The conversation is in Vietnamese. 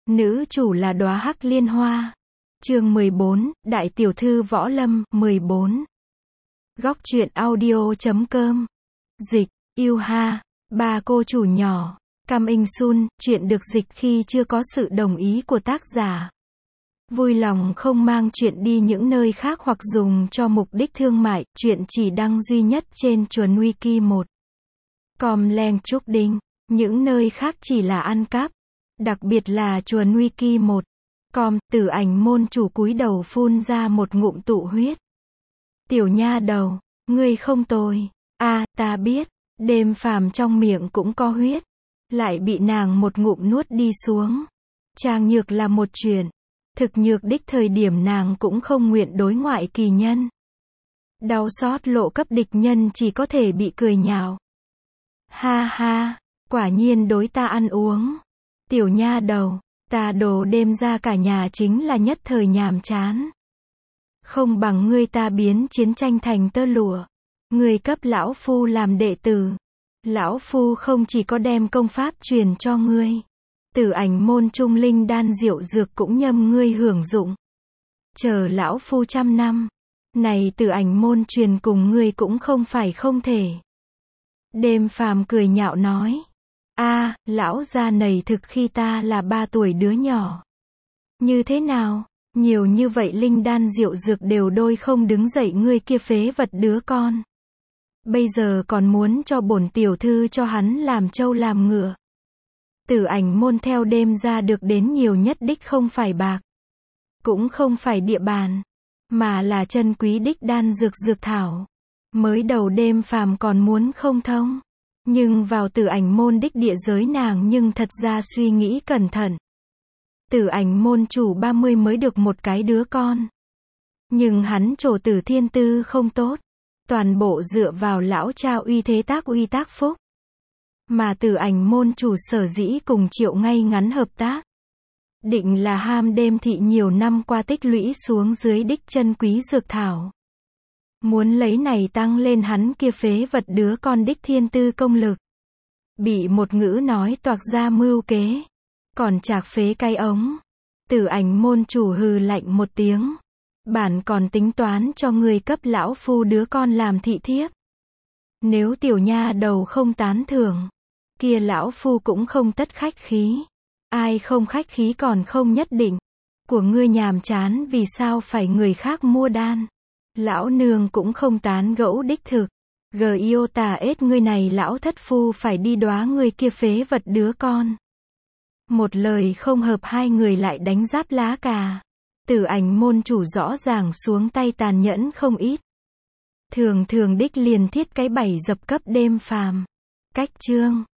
Nữ chủ là đóa hắc liên hoa. Chương 14, Đại tiểu thư võ lâm, 14. Góc truyện audio.com. Dịch, yêu ha. Ba cô chủ nhỏ. Cam In Sun, chuyện được dịch khi chưa có sự đồng ý của tác giả. Vui lòng không mang chuyện đi những nơi khác hoặc dùng cho mục đích thương mại, chuyện chỉ đăng duy nhất trên Chuồn Wiki 1. Com Leng Trúc Đinh, những nơi khác chỉ là ăn cắp. Đặc biệt là Chuồn Wiki 1. Com, Tử Ảnh môn chủ cúi đầu phun ra một ngụm tụ huyết. Tiểu nha đầu, ngươi không tồi. Ta biết, Đêm Phàm trong miệng cũng có huyết. Lại bị nàng một ngụm nuốt đi xuống. Trang nhược là một chuyện. Thực nhược đích thời điểm nàng cũng không nguyện đối ngoại kỳ nhân. Đau xót lộ cấp địch nhân chỉ có thể bị cười nhạo. Ha ha, quả nhiên đối ta ăn uống. Tiểu nha đầu, ta đồ đêm ra cả nhà chính là nhất thời nhàm chán. Không bằng ngươi ta biến chiến tranh thành tơ lụa. Ngươi cấp lão phu làm đệ tử. Lão phu không chỉ có đem công pháp truyền cho ngươi. Tử Ảnh môn trung linh đan diệu dược cũng nhâm ngươi hưởng dụng. Chờ lão phu 100 năm. Này Tử Ảnh môn truyền cùng ngươi cũng không phải không thể. Đêm Phàm cười nhạo nói. Lão gia này thực khi ta là 3 tuổi đứa nhỏ. Như thế nào? Nhiều như vậy linh đan diệu dược đều đôi không đứng dậy ngươi kia phế vật đứa con. Bây giờ còn muốn cho bổn tiểu thư cho hắn làm trâu làm ngựa. Tử Ảnh môn theo đêm ra được đến nhiều nhất đích không phải bạc. Cũng không phải địa bàn. Mà là chân quý đích đan dược dược thảo. Mới đầu Đêm Phàm còn muốn không thông. Nhưng vào Tử Ảnh môn đích địa giới nàng nhưng thật ra suy nghĩ cẩn thận. Tử Ảnh môn chủ 30 mới được một cái đứa con. Nhưng hắn trổ tử thiên tư không tốt. Toàn bộ dựa vào lão cha uy thế uy tác phúc. Mà Tử Ảnh môn chủ sở dĩ cùng Triệu ngay ngắn hợp tác. Định là ham Đêm thị nhiều năm qua tích lũy xuống dưới đích chân quý dược thảo. Muốn lấy này tăng lên hắn kia phế vật đứa con đích thiên tư công lực. Bị một ngữ nói toạc ra mưu kế. Còn chạc phế cái ống. Tử Ảnh môn chủ hừ lạnh một tiếng. Bản còn tính toán cho người cấp lão phu đứa con làm thị thiếp. Nếu tiểu nha đầu không tán thưởng. Kia lão phu cũng không tất khách khí. Ai không khách khí còn không nhất định. Của ngươi nhàm chán vì sao phải người khác mua đan. Lão nương cũng không tán gẫu đích thực. Giota ết ngươi này lão thất phu phải đi đóa ngươi kia phế vật đứa con. Một lời không hợp hai người lại đánh giáp lá cà. Tử Ảnh môn chủ rõ ràng xuống tay tàn nhẫn không ít. Thường đích liền thiết cái 7 dập cấp Đêm Phàm. Cách chương.